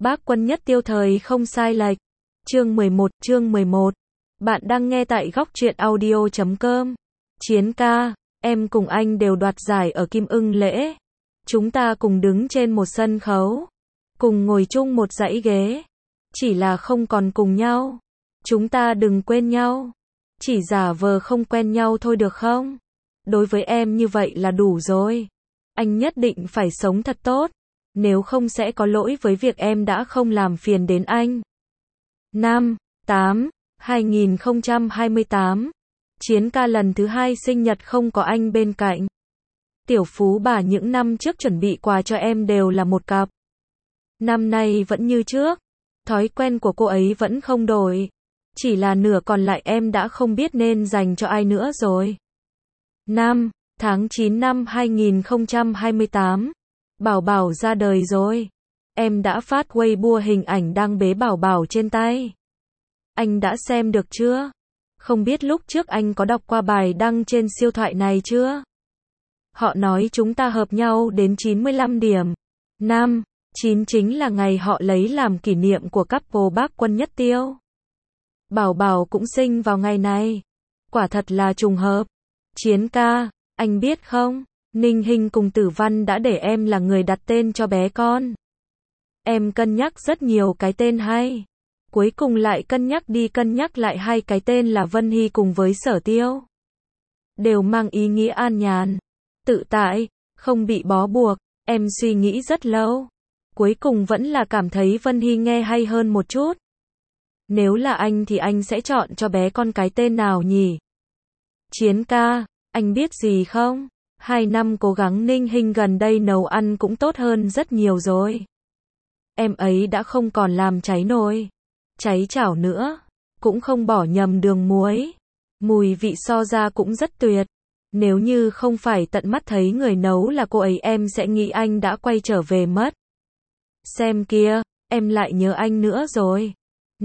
Bác Quân Nhất Tiêu thời không sai lệch. Chương 11. Bạn đang nghe tại góc truyện audio.com. Chiến ca, em cùng anh đều đoạt giải ở Kim Ưng lễ. Chúng ta cùng đứng trên một sân khấu, cùng ngồi chung một dãy ghế. Chỉ là không còn cùng nhau. Chúng ta đừng quên nhau. Chỉ giả vờ không quen nhau thôi được không? Đối với em như vậy là đủ rồi. Anh nhất định phải sống thật tốt. Nếu không sẽ có lỗi với việc em đã không làm phiền đến anh. 2028. Chiến ca lần thứ 2 sinh nhật không có anh bên cạnh. Tiểu phú bà những năm trước chuẩn bị quà cho em đều là một cặp. Năm nay vẫn như trước. Thói quen của cô ấy vẫn không đổi. Chỉ là nửa còn lại em đã không biết nên dành cho ai nữa rồi. Tháng 9 năm 2028. Bảo Bảo ra đời rồi. Em đã phát Weibo hình ảnh đang bế Bảo Bảo trên tay. Anh đã xem được chưa? Không biết lúc trước anh có đọc qua bài đăng trên siêu thoại này chưa? Họ nói chúng ta hợp nhau đến 95 điểm. 9 chính là ngày họ lấy làm kỷ niệm của couple Bác Quân Nhất Tiêu. Bảo Bảo cũng sinh vào ngày này. Quả thật là trùng hợp. Chiến ca, anh biết không? Ninh Hinh cùng Tử Văn đã để em là người đặt tên cho bé con. Em cân nhắc rất nhiều cái tên hay. Cuối cùng lại cân nhắc đi cân nhắc lại hai cái tên là Vân Hy cùng với Sở Tiêu. Đều mang ý nghĩa an nhàn, tự tại, không bị bó buộc. Em suy nghĩ rất lâu. Cuối cùng vẫn là cảm thấy Vân Hy nghe hay hơn một chút. Nếu là anh thì anh sẽ chọn cho bé con cái tên nào nhỉ? Chiến ca, anh biết gì không? 2 năm cố gắng Ninh Hinh gần đây nấu ăn cũng tốt hơn rất nhiều rồi. Em ấy đã không còn làm cháy nồi, cháy chảo nữa, cũng không bỏ nhầm đường muối. Mùi vị so ra cũng rất tuyệt. Nếu như không phải tận mắt thấy người nấu là cô ấy em sẽ nghĩ anh đã quay trở về mất. Xem kia, em lại nhớ anh nữa rồi.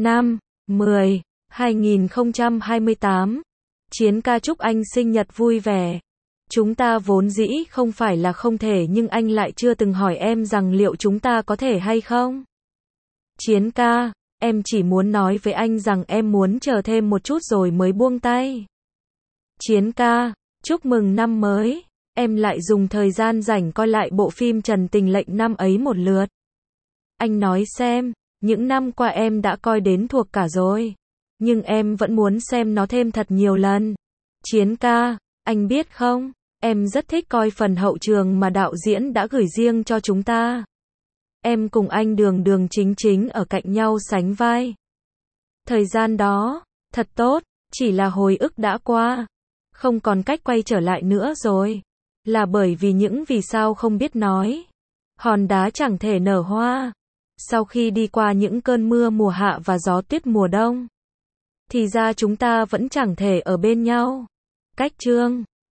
2028. Chiến ca chúc anh sinh nhật vui vẻ. Chúng ta vốn dĩ không phải là không thể nhưng anh lại chưa từng hỏi em rằng liệu chúng ta có thể hay không. Chiến ca, em chỉ muốn nói với anh rằng em muốn chờ thêm một chút rồi mới buông tay. Chiến ca, chúc mừng năm mới. Em lại dùng thời gian rảnh coi lại bộ phim Trần Tình Lệnh năm ấy một lượt. Anh nói xem, những năm qua em đã coi đến thuộc cả rồi. Nhưng em vẫn muốn xem nó thêm thật nhiều lần. Chiến ca, anh biết không, em rất thích coi phần hậu trường mà đạo diễn đã gửi riêng cho chúng ta. Em cùng anh đường chính ở cạnh nhau sánh vai. Thời gian đó, thật tốt, chỉ là hồi ức đã qua. Không còn cách quay trở lại nữa rồi. Là bởi vì những vì sao không biết nói. Hòn đá chẳng thể nở hoa. Sau khi đi qua những cơn mưa mùa hạ và gió tuyết mùa đông. Thì ra chúng ta vẫn chẳng thể ở bên nhau. Cách chương